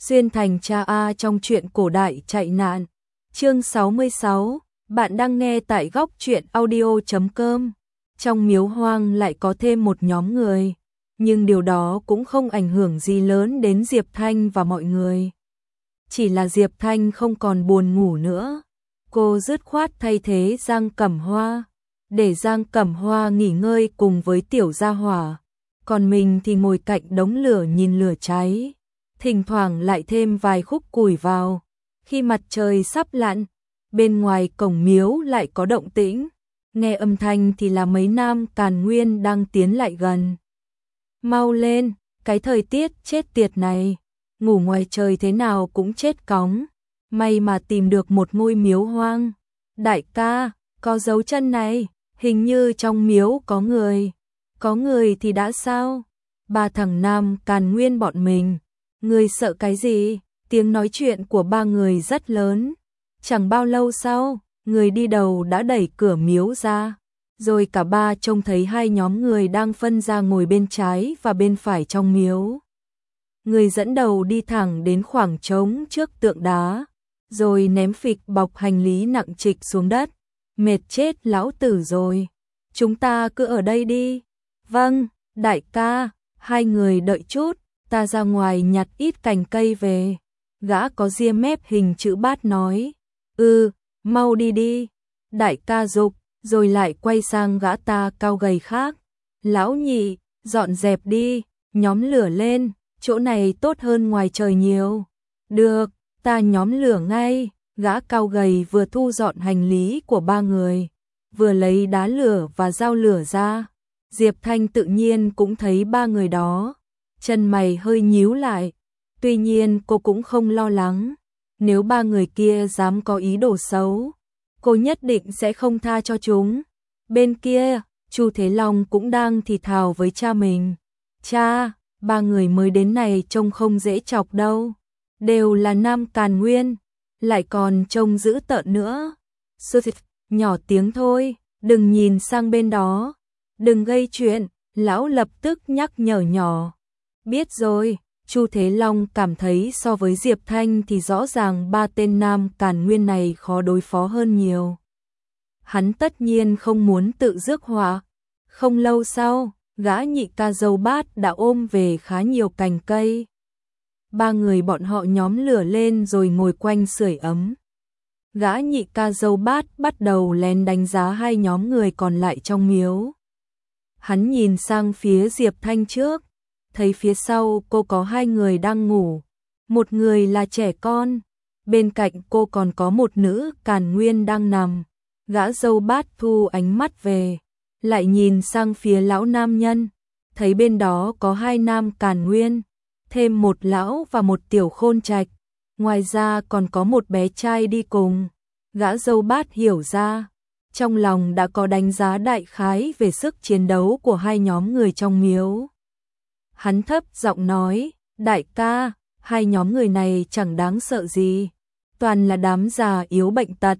Xuyên thành cha A trong truyện cổ đại chạy nạn. Chương 66, bạn đang nghe tại góc truyện audio.com. Trong miếu hoang lại có thêm một nhóm người, nhưng điều đó cũng không ảnh hưởng gì lớn đến Diệp Thanh và mọi người. Chỉ là Diệp Thanh không còn buồn ngủ nữa. Cô dứt khoát thay thế Giang Cẩm Hoa, để Giang Cẩm Hoa nghỉ ngơi cùng với Tiểu Gia Hỏa. Còn mình thì ngồi cạnh đống lửa nhìn lửa cháy, thỉnh thoảng lại thêm vài khúc củi vào. Khi mặt trời sắp lặn, bên ngoài cổng miếu lại có động tĩnh. Nghe âm thanh thì là mấy nam Càn Nguyên đang tiến lại gần. Mau lên, cái thời tiết chết tiệt này, ngủ ngoài trời thế nào cũng chết cóng. May mà tìm được một ngôi miếu hoang. Đại ca, có dấu chân này, hình như trong miếu có người. Có người thì đã sao? Ba thằng nam Càn Nguyên bọn mình. Người sợ cái gì? Tiếng nói chuyện của ba người rất lớn. Chẳng bao lâu sau, người đi đầu đã đẩy cửa miếu ra. Rồi cả ba trông thấy hai nhóm người đang phân ra ngồi bên trái và bên phải trong miếu. Người dẫn đầu đi thẳng đến khoảng trống trước tượng đá, rồi ném phịch bọc hành lý nặng trịch xuống đất. Mệt chết lão tử rồi. Chúng ta cứ ở đây đi. Vâng, đại ca, hai người đợi chút, ta ra ngoài nhặt ít cành cây về. Gã có ria mép hình chữ bát nói. Mau đi đi. Đại ca giục, rồi lại quay sang gã ta cao gầy khác. Lão nhị, dọn dẹp đi, nhóm lửa lên, chỗ này tốt hơn ngoài trời nhiều. Được, ta nhóm lửa ngay. Gã cao gầy vừa thu dọn hành lý của ba người, vừa lấy đá lửa và dao lửa ra. Diệp Thanh tự nhiên cũng thấy ba người đó, chân mày hơi nhíu lại. Tuy nhiên cô cũng không lo lắng, nếu ba người kia dám có ý đồ xấu, cô nhất định sẽ không tha cho chúng. Bên kia, Chu Thế Long cũng đang thì thào với cha mình. Cha, ba người mới đến này trông không dễ chọc đâu, đều là nam Càn Nguyên, lại còn trông dữ tợn nữa. Nhỏ tiếng thôi, đừng nhìn sang bên đó, đừng gây chuyện, lão lập tức nhắc nhở nhỏ. Biết rồi. Chu Thế Long cảm thấy so với Diệp Thanh thì rõ ràng ba tên nam Càn Nguyên này khó đối phó hơn nhiều. Hắn tất nhiên không muốn tự rước họa. Không lâu sau, gã nhị ca dâu bát đã ôm về khá nhiều cành cây. Ba người bọn họ nhóm lửa lên rồi ngồi quanh sưởi ấm. Gã nhị ca dâu bát bắt đầu lén đánh giá hai nhóm người còn lại trong miếu. Hắn nhìn sang phía Diệp Thanh trước, thấy phía sau cô có hai người đang ngủ. Một người là trẻ con, bên cạnh cô còn có một nữ Càn Nguyên đang nằm. Gã dâu bát thu ánh mắt về, lại nhìn sang phía lão nam nhân, thấy bên đó có hai nam Càn Nguyên, thêm một lão và một tiểu khôn trạch. Ngoài ra còn có một bé trai đi cùng. Gã dâu bát hiểu ra, trong lòng đã có đánh giá đại khái về sức chiến đấu của hai nhóm người trong miếu. Hắn thấp giọng nói, đại ca, hai nhóm người này chẳng đáng sợ gì, toàn là đám già yếu bệnh tật.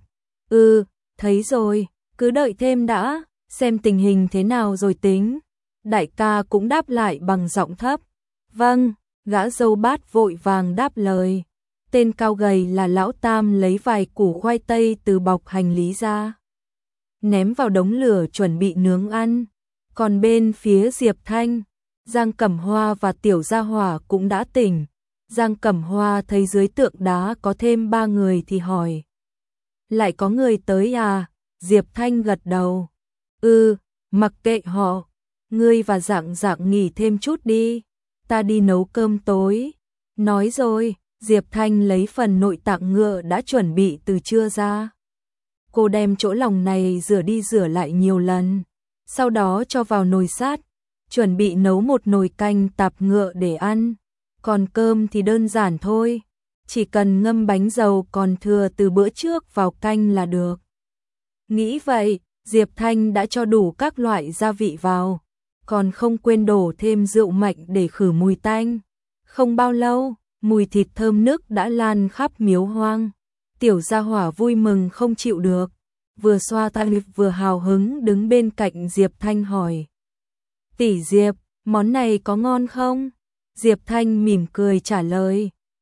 Thấy rồi, cứ đợi thêm đã, xem tình hình thế nào rồi tính. Đại ca cũng đáp lại bằng giọng thấp. Vâng, gã dâu bát vội vàng đáp lời. Tên cao gầy là lão tam lấy vài củ khoai tây từ bọc hành lý ra, ném vào đống lửa chuẩn bị nướng ăn. Còn bên phía Diệp Thanh, Giang Cẩm Hoa và Tiểu Gia Hỏa cũng đã tỉnh. Giang Cẩm Hoa thấy dưới tượng đá có thêm ba người thì hỏi. Lại có người tới à? Diệp Thanh gật đầu. Mặc kệ họ, ngươi và Dạng Dạng nghỉ thêm chút đi, ta đi nấu cơm tối. Nói rồi, Diệp Thanh lấy phần nội tạng ngựa đã chuẩn bị từ trưa ra. Cô đem chỗ lòng này rửa đi rửa lại nhiều lần, sau đó cho vào nồi sắt, chuẩn bị nấu một nồi canh tạp ngựa để ăn. Còn cơm thì đơn giản thôi, chỉ cần ngâm bánh dầu còn thừa từ bữa trước vào canh là được. Nghĩ vậy, Diệp Thanh đã cho đủ các loại gia vị vào, còn không quên đổ thêm rượu mạnh để khử mùi tanh. Không bao lâu, mùi thịt thơm nức đã lan khắp miếu hoang. Tiểu Gia Hỏa vui mừng không chịu được, vừa xoa tay vừa hào hứng đứng bên cạnh Diệp Thanh hỏi. Tỷ Diệp, món này có ngon không? Diệp Thanh mỉm cười trả lời.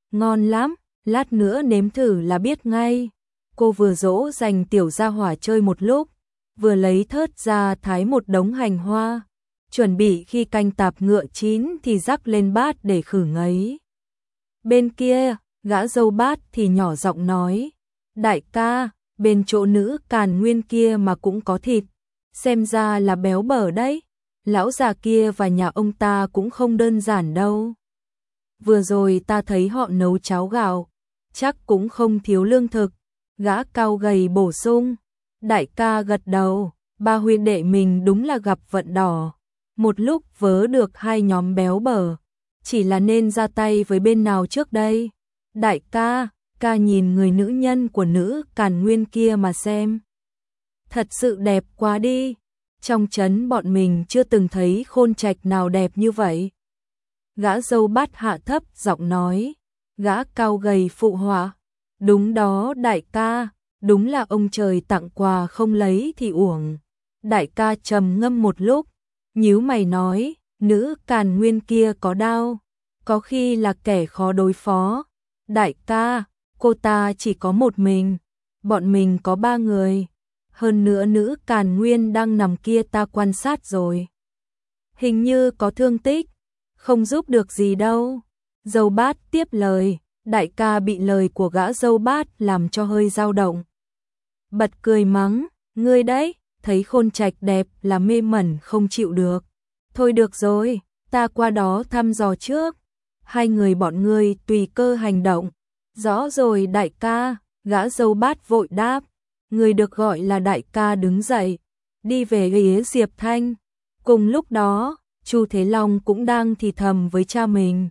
ngon lắm, lát nữa nếm thử là biết ngay. Cô vừa dỗ dành tiểu gia hỏa chơi một lúc, vừa lấy thớt ra thái một đống hành hoa, chuẩn bị khi canh tạp ngựa chín thì rắc lên bát để khử ngấy. Bên kia, gã dâu Bát thì nhỏ giọng nói, đại ca, bên chỗ nữ Càn Nguyên kia mà cũng có thịt, xem ra là béo bở đấy, lão già kia và nhà ông ta cũng không đơn giản đâu. Vừa rồi ta thấy họ nấu cháo gạo, chắc cũng không thiếu lương thực, gã cao gầy bổ sung. Đại ca gật đầu, ba huynh đệ mình đúng là gặp vận đỏ, một lúc vớ được hai nhóm béo bở, chỉ là nên ra tay với bên nào trước đây. Đại ca, ca nhìn người nữ nhân của nữ Càn Nguyên kia mà xem. Thật sự đẹp quá đi, trong trấn bọn mình chưa từng thấy khôn trạch nào đẹp như vậy. Gã dâu Bát hạ thấp giọng nói, gã cao gầy phụ họa, đúng đó đại ca, đúng là ông trời tặng quà không lấy thì uổng. Đại ca trầm ngâm một lúc, nhíu mày nói, nữ Càn Nguyên kia có đao, có khi là kẻ khó đối phó. Đại ca, cô ta chỉ có một mình, bọn mình có ba người, hơn nữa nữ Càn Nguyên đang nằm kia ta quan sát rồi. Hình như có thương tích, không giúp được gì đâu. Dâu Bát tiếp lời, đại ca bị lời của gã dâu Bát làm cho hơi dao động. Bật cười mắng, ngươi đấy, thấy khôn trạch đẹp là mê mẩn không chịu được. Thôi được rồi, ta qua đó thăm dò trước. Hai người bọn ngươi tùy cơ hành động. Rõ rồi đại ca, gã dâu Bát vội đáp. Người được gọi là đại ca đứng dậy, đi về ghế Diệp Thanh. Cùng lúc đó, Chu Thế Long cũng đang thì thầm với cha mình.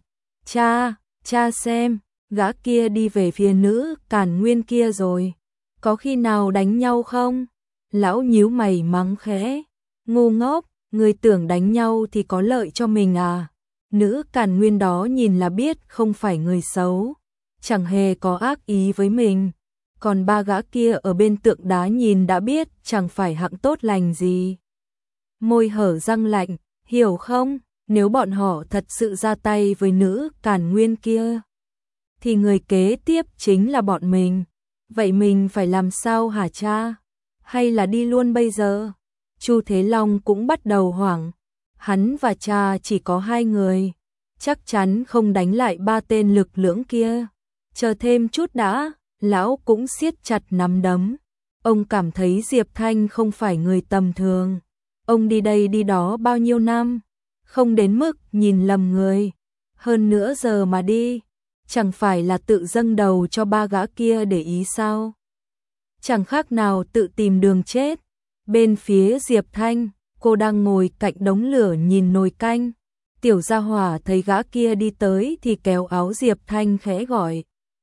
Cha xem, gã kia đi về phía nữ Càn Nguyên kia rồi. Có khi nào đánh nhau không? Lão nhíu mày mắng khẽ. Ngu ngốc, người tưởng đánh nhau thì có lợi cho mình à? Nữ Càn Nguyên đó nhìn là biết không phải người xấu, chẳng hề có ác ý với mình. Còn ba gã kia ở bên tượng đá nhìn đã biết chẳng phải hạng tốt lành gì. Môi hở răng lạnh, hiểu không? Nếu bọn họ thật sự ra tay với nữ Càn Nguyên kia, thì người kế tiếp chính là bọn mình. Vậy mình phải làm sao hả cha? Hay là đi luôn bây giờ? Chu Thế Long cũng bắt đầu hoảng. Hắn và cha chỉ có hai người, chắc chắn không đánh lại ba tên lực lưỡng kia. Chờ thêm chút đã, lão cũng siết chặt nắm đấm. Ông cảm thấy Diệp Thanh không phải người tầm thường. Ông đi đây đi đó bao nhiêu năm, không đến mức nhìn lầm người. Hơn nữa giờ mà đi, chẳng phải là tự dâng đầu cho ba gã kia để ý sao? Chẳng khác nào tự tìm đường chết. Bên phía Diệp Thanh, cô đang ngồi cạnh đống lửa nhìn nồi canh. Tiểu Gia Hỏa thấy gã kia đi tới thì kéo áo Diệp Thanh khẽ gọi.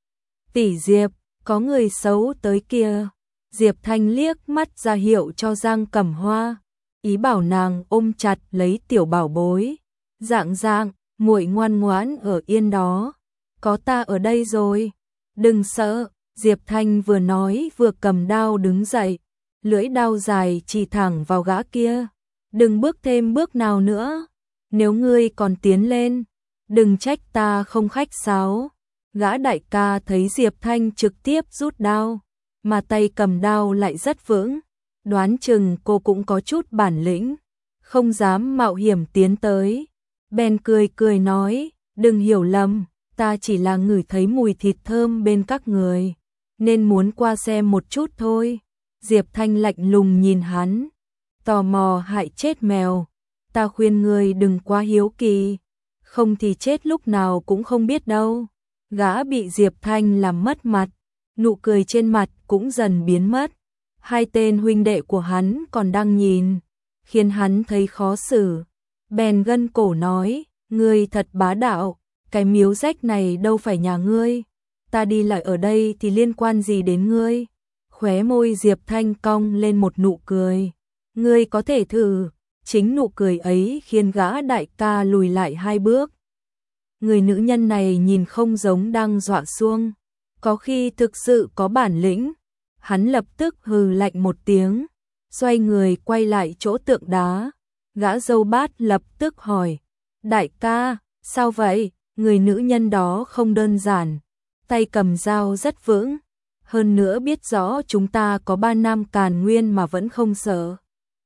Tỷ Diệp, có người xấu tới kia. Diệp Thanh liếc mắt ra hiệu cho Giang Cẩm Hoa, ý bảo nàng ôm chặt lấy tiểu bảo bối. Dạng, muội ngoan ngoãn ở yên đó. Có ta ở đây rồi. Đừng sợ. Diệp Thanh vừa nói vừa cầm đao đứng dậy, lưỡi đao dài chỉ thẳng vào gã kia. Đừng bước thêm bước nào nữa. Nếu ngươi còn tiến lên, đừng trách ta không khách sáo. Gã đại ca thấy Diệp Thanh trực tiếp rút đao, mà tay cầm đao lại rất vững. Đoán chừng cô cũng có chút bản lĩnh, không dám mạo hiểm tiến tới. Bèn cười nói, đừng hiểu lầm, ta chỉ là ngửi thấy mùi thịt thơm bên các người, nên muốn qua xem một chút thôi. Diệp Thanh lạnh lùng nhìn hắn, tò mò hại chết mèo. Ta khuyên ngươi đừng quá hiếu kỳ, không thì chết lúc nào cũng không biết đâu. Gã bị Diệp Thanh làm mất mặt, nụ cười trên mặt cũng dần biến mất. Hai tên huynh đệ của hắn còn đang nhìn, khiến hắn thấy khó xử. Bèn gân cổ nói, ngươi thật bá đạo, cái miếu rách này đâu phải nhà ngươi. Ta đi lại ở đây thì liên quan gì đến ngươi? Khóe môi Diệp Thanh cong lên một nụ cười. Ngươi có thể thử. Chính nụ cười ấy khiến gã đại ca lùi lại hai bước. Người nữ nhân này nhìn không giống đang dọa xuông, có khi thực sự có bản lĩnh. Hắn lập tức hừ lạnh một tiếng, xoay người quay lại chỗ tượng đá. Gã dâu Bát lập tức hỏi, đại ca, sao vậy? Người nữ nhân đó không đơn giản, tay cầm dao rất vững, hơn nữa biết rõ chúng ta có 3 năm Càn Nguyên mà vẫn không sợ.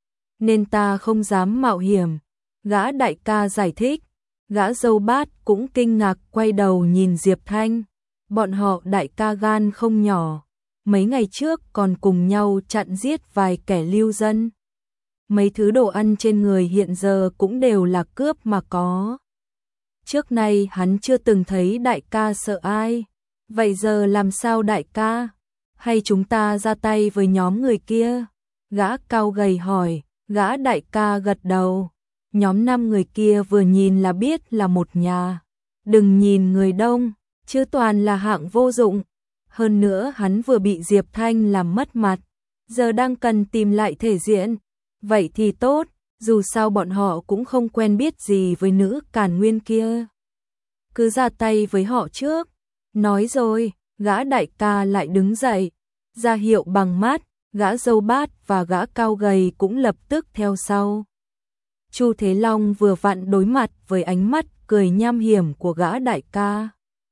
Nên ta không dám mạo hiểm, gã đại ca giải thích. Gã dâu bát cũng kinh ngạc quay đầu nhìn Diệp Thanh, bọn họ đại ca gan không nhỏ, mấy ngày trước còn cùng nhau chặn giết vài kẻ lưu dân. Mấy thứ đồ ăn trên người hiện giờ cũng đều là cướp mà có. Trước nay hắn chưa từng thấy đại ca sợ ai, vậy giờ làm sao đại ca? Hay chúng ta ra tay với nhóm người kia? Gã cao gầy hỏi, gã đại ca gật đầu. Nhóm 5 người kia vừa nhìn là biết là một nhà. Đừng nhìn người đông, chứ toàn là hạng vô dụng. Hơn nữa hắn vừa bị Diệp Thanh làm mất mặt, giờ đang cần tìm lại thể diện. Vậy thì tốt, dù sao bọn họ cũng không quen biết gì với nữ Càn Nguyên kia. Cứ ra tay với họ trước. Nói rồi, gã đại ca lại đứng dậy, ra hiệu bằng mắt, gã dâu bát và gã cao gầy cũng lập tức theo sau. Chu Thế Long vừa vặn đối mặt với ánh mắt cười nham hiểm của gã đại ca.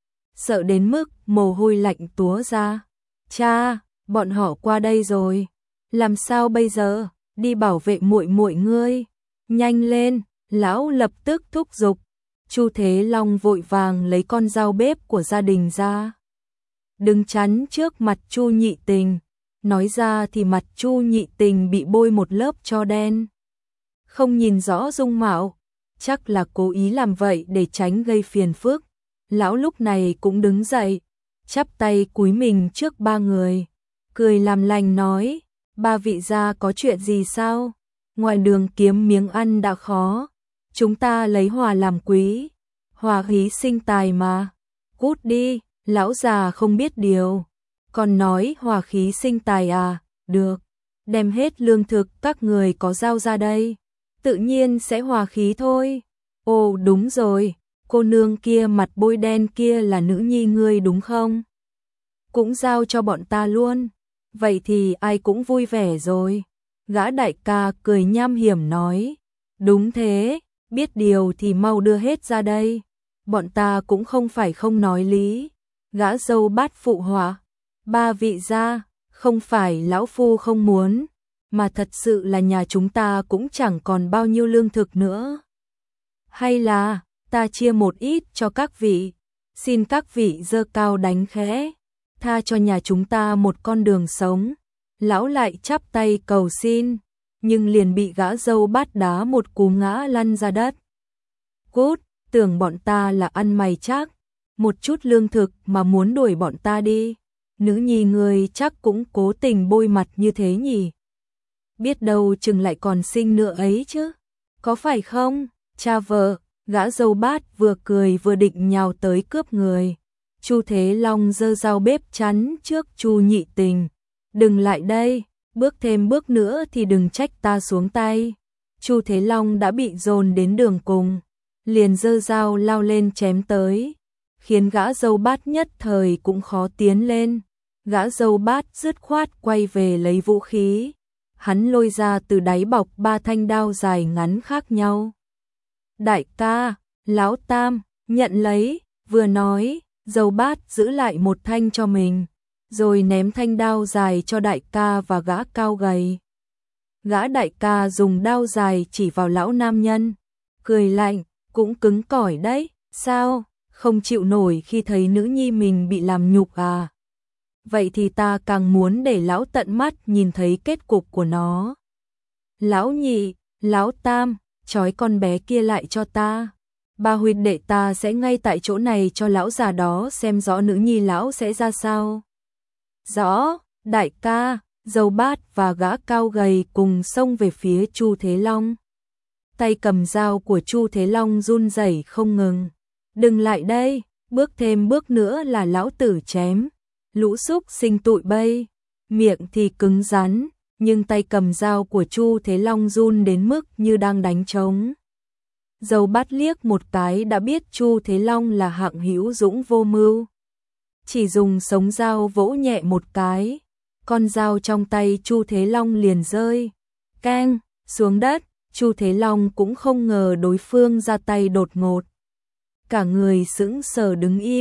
Sợ đến mức mồ hôi lạnh túa ra. Cha, bọn họ qua đây rồi. Làm sao bây giờ? Đi bảo vệ muội muội ngươi. Nhanh lên, lão lập tức thúc giục. Chu Thế Long vội vàng lấy con dao bếp của gia đình ra. Đứng chắn trước mặt Chu Nhị Tình. Nói ra thì mặt Chu Nhị Tình bị bôi một lớp tro đen. Không nhìn rõ dung mạo, chắc là cố ý làm vậy để tránh gây phiền phức. Lão lúc này cũng đứng dậy, chắp tay cúi mình trước 3 người, cười làm lành nói, 3 vị gia có chuyện gì sao? Ngoài đường kiếm miếng ăn đã khó, chúng ta lấy hòa làm quý, hòa khí sinh tài mà. Cút đi, lão già không biết điều, còn nói hòa khí sinh tài à? Được, đem hết lương thực các người có giao ra đây, tự nhiên sẽ hòa khí thôi. Ồ đúng rồi, cô nương kia mặt bôi đen kia là nữ nhi ngươi đúng không? Cũng giao cho bọn ta luôn. Vậy thì ai cũng vui vẻ rồi. Gã đại ca cười nham hiểm nói. Đúng thế, biết điều thì mau đưa hết ra đây. Bọn ta cũng không phải không nói lý. Gã dâu bát phụ họa. 3 vị gia, không phải lão phu không muốn, mà thật sự là nhà chúng ta cũng chẳng còn bao nhiêu lương thực nữa. Hay là ta chia một ít cho các vị, xin các vị giơ cao đánh khẽ, tha cho nhà chúng ta một con đường sống. Lão lại chắp tay cầu xin, nhưng liền bị gã dâu bát đá một cú ngã lăn ra đất. Cút, tưởng bọn ta là ăn mày chắc, một chút lương thực mà muốn đuổi bọn ta đi. Nữ nhi người chắc cũng cố tình bôi mặt như thế nhỉ? Biết đâu chừng lại còn sinh nữa ấy chứ, có phải không? Cha vợ, gã dâu bát vừa cười vừa định nhào tới cướp người. Chu Thế Long giơ dao bếp chắn trước Chu Nhị Tình. Đừng lại đây, bước thêm bước nữa thì đừng trách ta xuống tay. Chu Thế Long đã bị dồn đến đường cùng, liền giơ dao lao lên chém tới, khiến gã dâu bát nhất thời cũng khó tiến lên. Gã dâu bát dứt khoát quay về lấy vũ khí. Hắn lôi ra từ đáy bọc 3 thanh đao dài ngắn khác nhau. Đại ca, lão tam, nhận lấy, vừa nói, dâu bát giữ lại một thanh cho mình, rồi ném thanh đao dài cho đại ca và gã cao gầy. Gã đại ca dùng đao dài chỉ vào lão nam nhân, cười lạnh, cũng cứng cỏi đấy, sao, không chịu nổi khi thấy nữ nhi mình bị làm nhục à? Vậy thì ta càng muốn để lão tận mắt nhìn thấy kết cục của nó. Lão nhị, lão tam, trói con bé kia lại cho ta. 3 huynh đệ ta sẽ ngay tại chỗ này cho lão già đó xem rõ nữ nhi lão sẽ ra sao. Rõ, đại ca, dâu bát và gã cao gầy cùng xông về phía Chu Thế Long. Tay cầm dao của Chu Thế Long run rẩy không ngừng. Đừng lại đây, bước thêm bước nữa là lão tử chém. Lũ súc sinh tụi bay, miệng thì cứng rắn, nhưng tay cầm dao của Chu Thế Long run đến mức như đang đánh trống. Dâu bát liếc một cái đã biết Chu Thế Long là hạng hữu dũng vô mưu. Chỉ dùng sống dao vỗ nhẹ một cái, con dao trong tay Chu Thế Long liền rơi, keng, xuống đất. Chu Thế Long cũng không ngờ đối phương ra tay đột ngột. Cả người sững sờ đứng im,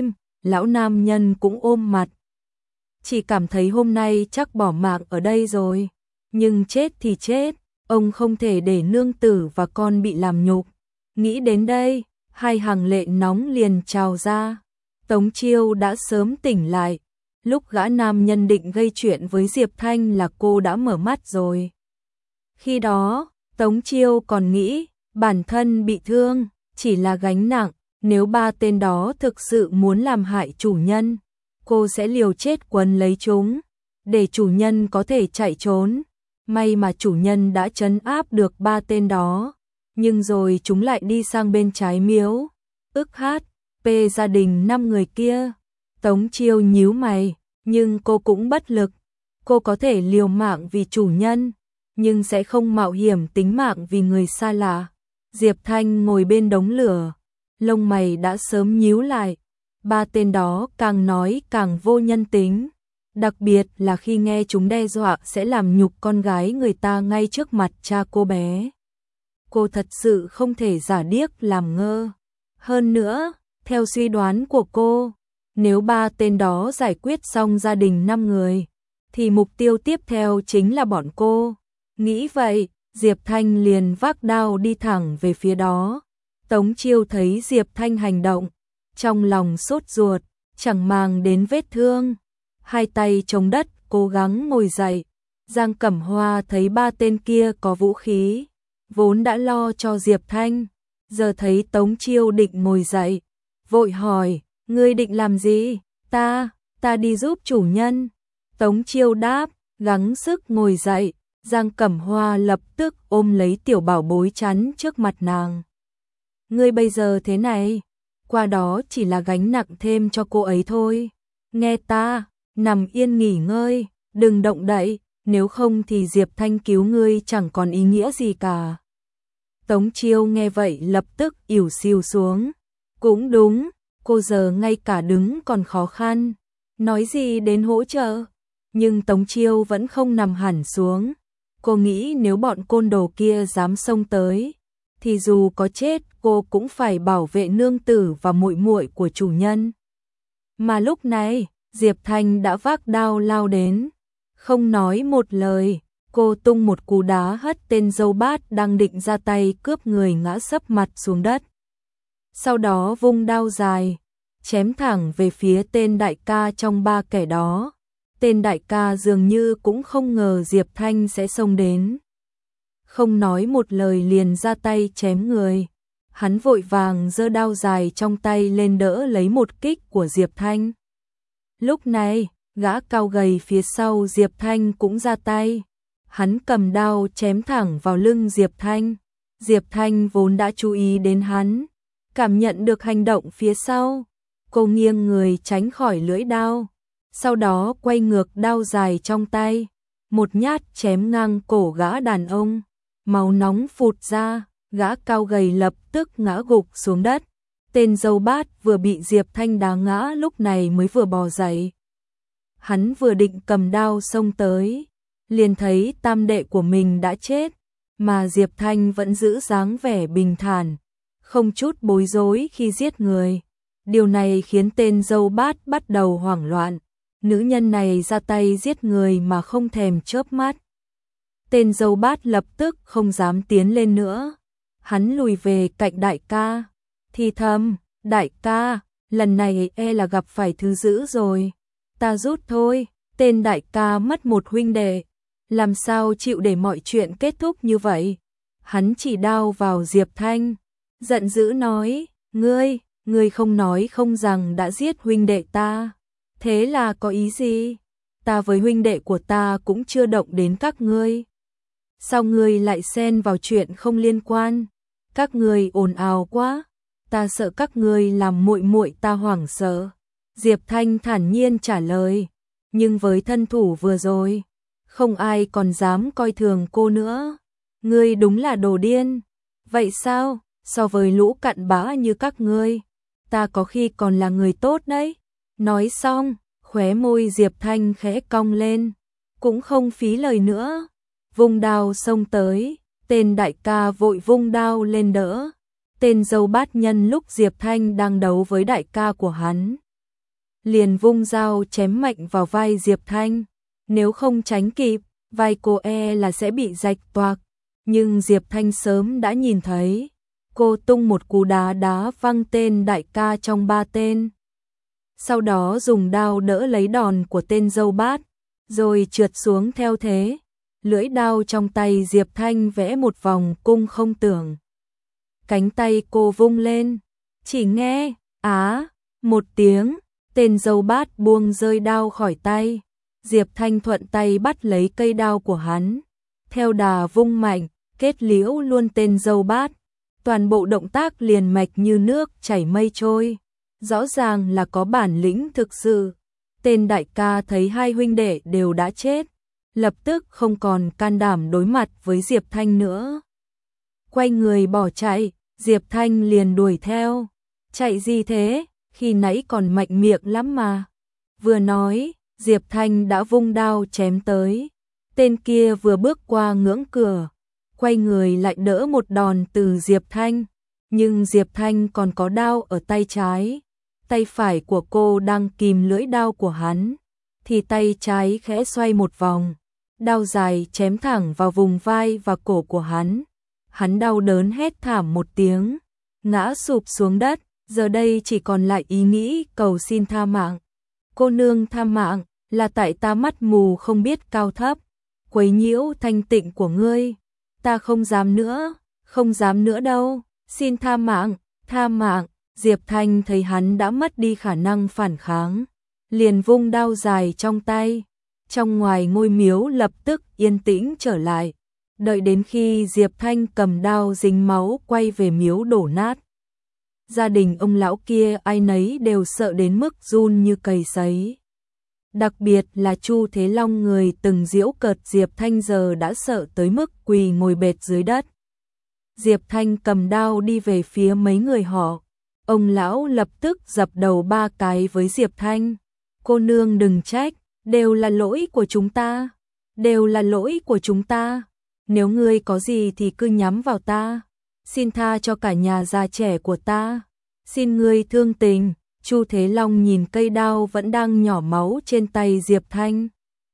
lão nam nhân cũng ôm mặt. Chỉ cảm thấy hôm nay chắc bỏ mạng ở đây rồi. Nhưng chết thì chết, ông không thể để nương tử và con bị làm nhục. Nghĩ đến đây, hai hàng lệ nóng liền trào ra. Tống Chiêu đã sớm tỉnh lại. Lúc gã nam nhân định gây chuyện với Diệp Thanh là cô đã mở mắt rồi. Khi đó, Tống Chiêu còn nghĩ bản thân bị thương, chỉ là gánh nặng. Nếu ba tên đó thực sự muốn làm hại chủ nhân, cô sẽ liều chết quấn lấy chúng, để chủ nhân có thể chạy trốn. May mà chủ nhân đã trấn áp được ba tên đó, nhưng rồi chúng lại đi sang bên trái miếu. Ức hát, gia đình 5 người kia. Tống Chiêu nhíu mày, nhưng cô cũng bất lực. Cô có thể liều mạng vì chủ nhân, nhưng sẽ không mạo hiểm tính mạng vì người xa lạ. Diệp Thanh ngồi bên đống lửa, lông mày đã sớm nhíu lại. Ba tên đó càng nói càng vô nhân tính, đặc biệt là khi nghe chúng đe dọa sẽ làm nhục con gái người ta ngay trước mặt cha cô bé. Cô thật sự không thể giả điếc làm ngơ. Hơn nữa, theo suy đoán của cô, nếu ba tên đó giải quyết xong gia đình 5 người, thì mục tiêu tiếp theo chính là bọn cô. Nghĩ vậy, Diệp Thanh liền vác đao đi thẳng về phía đó. Tống Chiêu thấy Diệp Thanh hành động, trong lòng sốt ruột, chẳng màng đến vết thương. Hai tay chống đất, cố gắng ngồi dậy. Giang Cẩm Hoa thấy ba tên kia có vũ khí, vốn đã lo cho Diệp Thanh, giờ thấy Tống Chiêu định ngồi dậy, vội hỏi, ngươi định làm gì? Ta đi giúp chủ nhân. Tống Chiêu đáp, gắng sức ngồi dậy. Giang Cẩm Hoa lập tức ôm lấy tiểu bảo bối chắn trước mặt nàng. Ngươi bây giờ thế này, qua đó chỉ là gánh nặng thêm cho cô ấy thôi. Nghe ta, nằm yên nghỉ ngơi, đừng động đậy, nếu không thì Diệp Thanh cứu ngươi chẳng còn ý nghĩa gì cả. Tống Chiêu nghe vậy lập tức ỉu xìu xuống. Cũng đúng, cô giờ ngay cả đứng còn khó khăn, nói gì đến hỗ trợ. Nhưng Tống Chiêu vẫn không nằm hẳn xuống. Cô nghĩ nếu bọn côn đồ kia dám xông tới, thì dù có chết cô cũng phải bảo vệ nương tử và muội muội của chủ nhân. Mà lúc này, Diệp Thanh đã vác đao lao đến. Không nói một lời, cô tung một cú đá hất tên dâu bát đang định ra tay cướp người ngã sấp mặt xuống đất. Sau đó vung đao dài, chém thẳng về phía tên đại ca trong ba kẻ đó. Tên đại ca dường như cũng không ngờ Diệp Thanh sẽ xông đến. Không nói một lời liền ra tay chém người. Hắn vội vàng giơ đao dài trong tay lên đỡ lấy một kích của Diệp Thanh. Lúc này, gã cao gầy phía sau Diệp Thanh cũng ra tay. Hắn cầm đao chém thẳng vào lưng Diệp Thanh. Diệp Thanh vốn đã chú ý đến hắn, cảm nhận được hành động phía sau. Cô nghiêng người tránh khỏi lưỡi đao. Sau đó quay ngược đao dài trong tay, một nhát chém ngang cổ gã đàn ông, máu nóng phụt ra, gã cao gầy lập tức ngã gục xuống đất. Tên dâu bát vừa bị Diệp Thanh đá ngã lúc này mới vừa bò dậy. Hắn vừa định cầm đao xông tới, liền thấy tam đệ của mình đã chết, mà Diệp Thanh vẫn giữ dáng vẻ bình thản, không chút bối rối khi giết người. Điều này khiến tên dâu bát bắt đầu hoảng loạn. Nữ nhân này ra tay giết người mà không thèm chớp mắt. Tên dâu bát lập tức không dám tiến lên nữa. Hắn lùi về cạnh đại ca, thì thầm, đại ca, lần này e là gặp phải thứ dữ rồi. Ta rút thôi. Tên đại ca mất một huynh đệ, làm sao chịu để mọi chuyện kết thúc như vậy. Hắn chỉ đao vào Diệp Thanh, giận dữ nói, ngươi không nói không rằng đã giết huynh đệ ta. Thế là có ý gì? Ta với huynh đệ của ta cũng chưa động đến các ngươi. Sao ngươi lại xen vào chuyện không liên quan? Các ngươi ồn ào quá, ta sợ các ngươi làm muội muội ta hoảng sợ. Diệp Thanh thản nhiên trả lời, nhưng với thân thủ vừa rồi, không ai còn dám coi thường cô nữa. Ngươi đúng là đồ điên. Vậy sao? So với lũ cặn bã như các ngươi, ta có khi còn là người tốt đấy. Nói xong, khóe môi Diệp Thanh khẽ cong lên, cũng không phí lời nữa, vung đao xông tới. Tên đại ca vội vung đao lên đỡ tên dâu bát nhân lúc Diệp Thanh đang đấu với đại ca của hắn. liền vung dao chém mạnh vào vai Diệp Thanh. Nếu không tránh kịp, vai cô là sẽ bị rạch toạc. Nhưng Diệp Thanh sớm đã nhìn thấy. Cô tung một cú đá đá văng tên đại ca trong 3 tên. Sau đó dùng đao đỡ lấy đòn của tên dâu bát, rồi trượt xuống theo thế. Lưỡi đao trong tay Diệp Thanh vẽ một vòng cung không tưởng. Cánh tay cô vung lên, chỉ nghe một tiếng, tên dâu bát buông rơi đao khỏi tay. Diệp Thanh thuận tay bắt lấy cây đao của hắn, theo đà vung mạnh, kết liễu luôn tên dâu bát. Toàn bộ động tác liền mạch như nước chảy mây trôi, rõ ràng là có bản lĩnh thực sự. Tên đại ca thấy hai huynh đệ đều đã chết, lập tức không còn can đảm đối mặt với Diệp Thanh nữa. Quay người bỏ chạy, Diệp Thanh liền đuổi theo. Chạy gì thế, khi nãy còn mạnh miệng lắm mà. Vừa nói, Diệp Thanh đã vung đao chém tới. Tên kia vừa bước qua ngưỡng cửa, quay người lại đỡ một đòn từ Diệp Thanh. Nhưng Diệp Thanh còn có đao ở tay trái. Tay phải của cô đang kìm lưỡi đao của hắn, thì tay trái khẽ xoay một vòng. Đao dài chém thẳng vào vùng vai và cổ của hắn. Hắn đau đớn hét thảm một tiếng, ngã sụp xuống đất. Giờ đây chỉ còn lại ý nghĩ cầu xin tha mạng. Cô nương tha mạng, là tại ta mắt mù không biết cao thấp, quấy nhiễu thanh tịnh của ngươi. Ta không dám nữa, không dám nữa đâu, xin tha mạng, tha mạng. Diệp Thanh thấy hắn đã mất đi khả năng phản kháng, liền vung đao dài trong tay. Trong ngoài ngôi miếu lập tức yên tĩnh trở lại. Đợi đến khi Diệp Thanh cầm đao dính máu quay về miếu đổ nát. Gia đình ông lão kia ai nấy đều sợ đến mức run như cầy sấy. Đặc biệt là Chu Thế Long, người từng giễu cợt Diệp Thanh, giờ đã sợ tới mức quỳ ngồi bệt dưới đất. Diệp Thanh cầm đao đi về phía mấy người họ. Ông lão lập tức dập đầu 3 cái với Diệp Thanh. Cô nương đừng trách, đều là lỗi của chúng ta, đều là lỗi của chúng ta. Nếu ngươi có gì thì cứ nhắm vào ta. Xin tha cho cả nhà già trẻ của ta. Xin ngươi thương tình. Chu Thế Long nhìn cây đao vẫn đang nhỏ máu trên tay Diệp Thanh,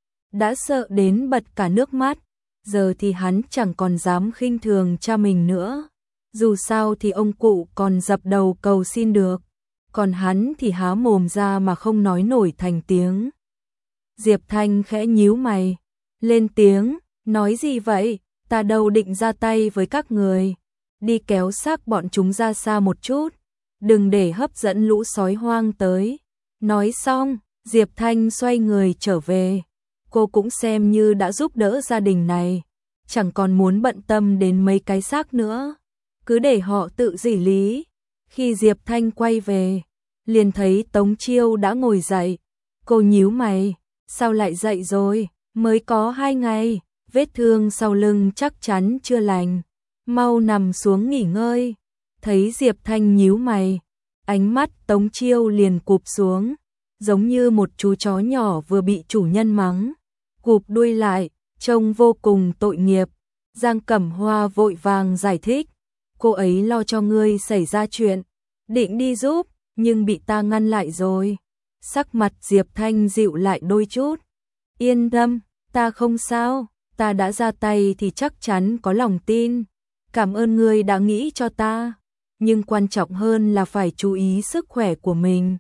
đã sợ đến bật cả nước mắt. Giờ thì hắn chẳng còn dám khinh thường cha mình nữa. Dù sao thì ông cụ còn dập đầu cầu xin được, còn hắn thì há mồm ra mà không nói nổi thành tiếng. Diệp Thanh khẽ nhíu mày, lên tiếng, nói gì vậy? Ta đâu định ra tay với các người. Đi kéo xác bọn chúng ra xa một chút, đừng để hấp dẫn lũ sói hoang tới. Nói xong, Diệp Thanh xoay người trở về. Cô cũng xem như đã giúp đỡ gia đình này, chẳng còn muốn bận tâm đến mấy cái xác nữa, cứ để họ tự xử lý. Khi Diệp Thanh quay về, liền thấy Tống Chiêu đã ngồi dậy. Cô nhíu mày, sao lại dậy rồi? Mới có 2 ngày, vết thương sau lưng chắc chắn chưa lành, mau nằm xuống nghỉ ngơi. Thấy Diệp Thanh nhíu mày, ánh mắt Tống Chiêu liền cụp xuống, giống như một chú chó nhỏ vừa bị chủ nhân mắng, cụp đuôi lại, trông vô cùng tội nghiệp. Giang Cẩm Hoa vội vàng giải thích, cô ấy lo cho ngươi xảy ra chuyện, định đi giúp, nhưng bị ta ngăn lại rồi. Sắc mặt Diệp Thanh dịu lại đôi chút, yên tâm, ta không sao, ta đã ra tay thì chắc chắn có lòng tin. Cảm ơn ngươi đã nghĩ cho ta, nhưng quan trọng hơn là phải chú ý sức khỏe của mình.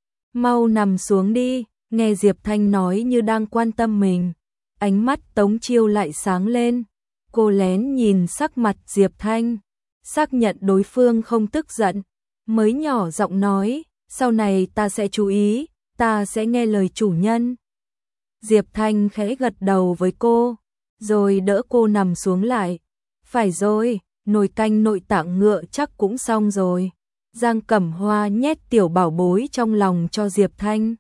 Mau nằm xuống đi. Nghe Diệp Thanh nói như đang quan tâm mình, ánh mắt Tống Chiêu lại sáng lên. Cô lén nhìn sắc mặt Diệp Thanh, xác nhận đối phương không tức giận, mới nhỏ giọng nói, sau này ta sẽ chú ý, ta sẽ nghe lời chủ nhân. Diệp Thanh khẽ gật đầu với cô, rồi đỡ cô nằm xuống lại. Phải rồi, nồi canh nội tạng ngựa chắc cũng xong rồi. Giang Cẩm Hoa nhét tiểu bảo bối trong lòng cho Diệp Thanh,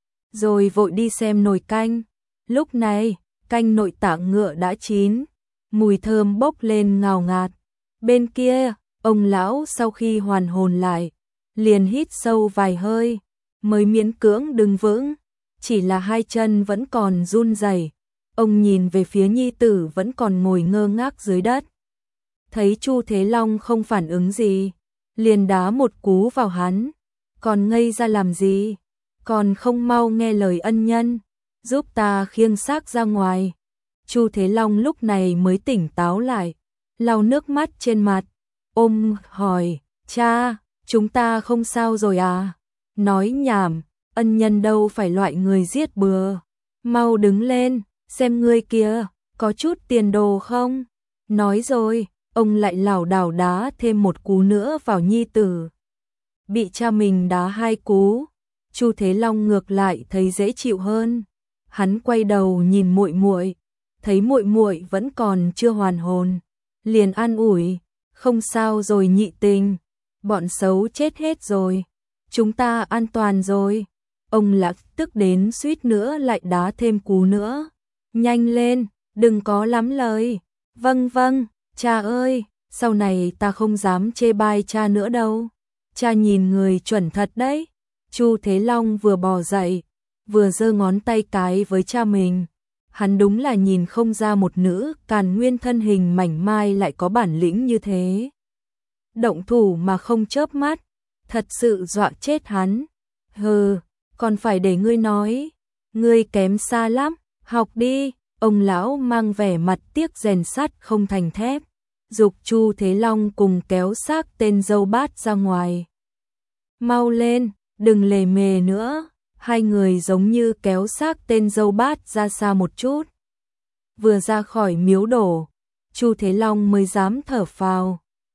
rồi vội đi xem nồi canh. Lúc này, canh nội tạng ngựa đã chín, mùi thơm bốc lên ngào ngạt. Bên kia, ông lão sau khi hoàn hồn lại, liền hít sâu vài hơi, mới miễn cưỡng đứng vững, chỉ là 2 chân vẫn còn run rẩy. Ông nhìn về phía nhi tử vẫn còn ngồi ngơ ngác dưới đất. Thấy Chu Thế Long không phản ứng gì, liền đá một cú vào hắn. Còn ngây ra làm gì? còn không mau nghe lời ân nhân, giúp ta khiêng xác ra ngoài. Chu Thế Long lúc này mới tỉnh táo lại, lau nước mắt trên mặt, ôm hỏi, cha, chúng ta không sao rồi à? Nói nhảm, ân nhân đâu phải loại người giết bừa. Mau đứng lên, xem ngươi kia, có chút tiền đồ không? Nói rồi, ông lại lảo đảo đá thêm một cú nữa vào nhi tử. Bị cha mình đá 2 cú, Chu Thế Long ngược lại thấy dễ chịu hơn. Hắn quay đầu nhìn muội muội, thấy muội muội vẫn còn chưa hoàn hồn, liền an ủi, không sao rồi nhị tình, bọn xấu chết hết rồi, chúng ta an toàn rồi. Ông Lạc tức đến suýt nữa lại đá thêm cú nữa. Nhanh lên, đừng có lắm lời. Vâng vâng, cha ơi, sau này ta không dám chê bai cha nữa đâu. Cha nhìn người chuẩn thật đấy. Chu Thế Long vừa bò dậy, vừa giơ ngón tay cái với cha mình. Hắn đúng là nhìn không ra một nữ Càn Nguyên thân hình mảnh mai lại có bản lĩnh như thế. Động thủ mà không chớp mắt, thật sự dọa chết hắn. Hừ, còn phải để ngươi nói, ngươi kém xa lắm, học đi. Ông lão mang vẻ mặt tiếc rèn sắt không thành thép, giục Chu Thế Long cùng kéo xác tên dâu bát ra ngoài. Mau lên, đừng lề mề nữa. Hai người giống như kéo xác tên dâu bát ra xa một chút. Vừa ra khỏi miếu đổ, Chu Thế Long mới dám thở phào.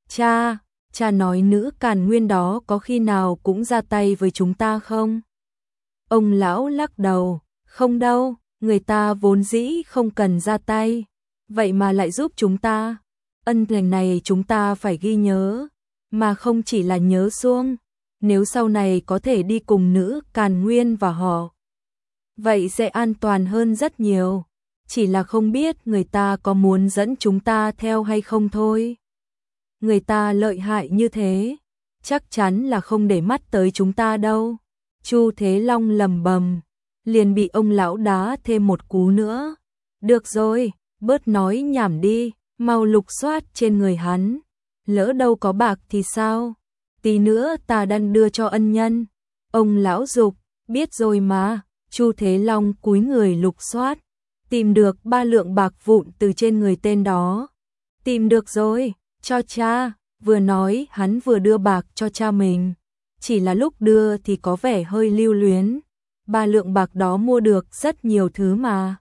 Cha nói nữ Càn Nguyên đó có khi nào cũng ra tay với chúng ta không? Ông lão lắc đầu, không đâu, người ta vốn dĩ không cần ra tay, vậy mà lại giúp chúng ta. Ân tình này chúng ta phải ghi nhớ, mà không chỉ là nhớ suông. Nếu sau này có thể đi cùng nữ Càn Nguyên và họ, vậy sẽ an toàn hơn rất nhiều. Chỉ là không biết người ta có muốn dẫn chúng ta theo hay không thôi. Người ta lợi hại như thế, chắc chắn là không để mắt tới chúng ta đâu. Chu Thế Long lầm bầm, liền bị ông lão đá thêm một cú nữa. Được rồi, bớt nói nhảm đi, mau lục soát trên người hắn. Lỡ đâu có bạc thì sao? Tí nữa ta đang đưa cho ân nhân. Ông lão giục, biết rồi mà. Chu Thế Long cúi người lục soát, tìm được 3 lượng bạc vụn từ trên người tên đó. Tìm được rồi, cho cha. Vừa nói hắn vừa đưa bạc cho cha mình. Chỉ là lúc đưa thì có vẻ hơi lưu luyến. 3 lượng bạc đó mua được rất nhiều thứ mà.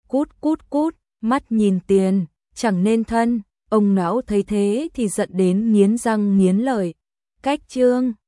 Cút, mắt nhìn tiền, chẳng nên thân. Ông lão thấy thế thì giận đến nghiến răng nghiến lợi. Cách chương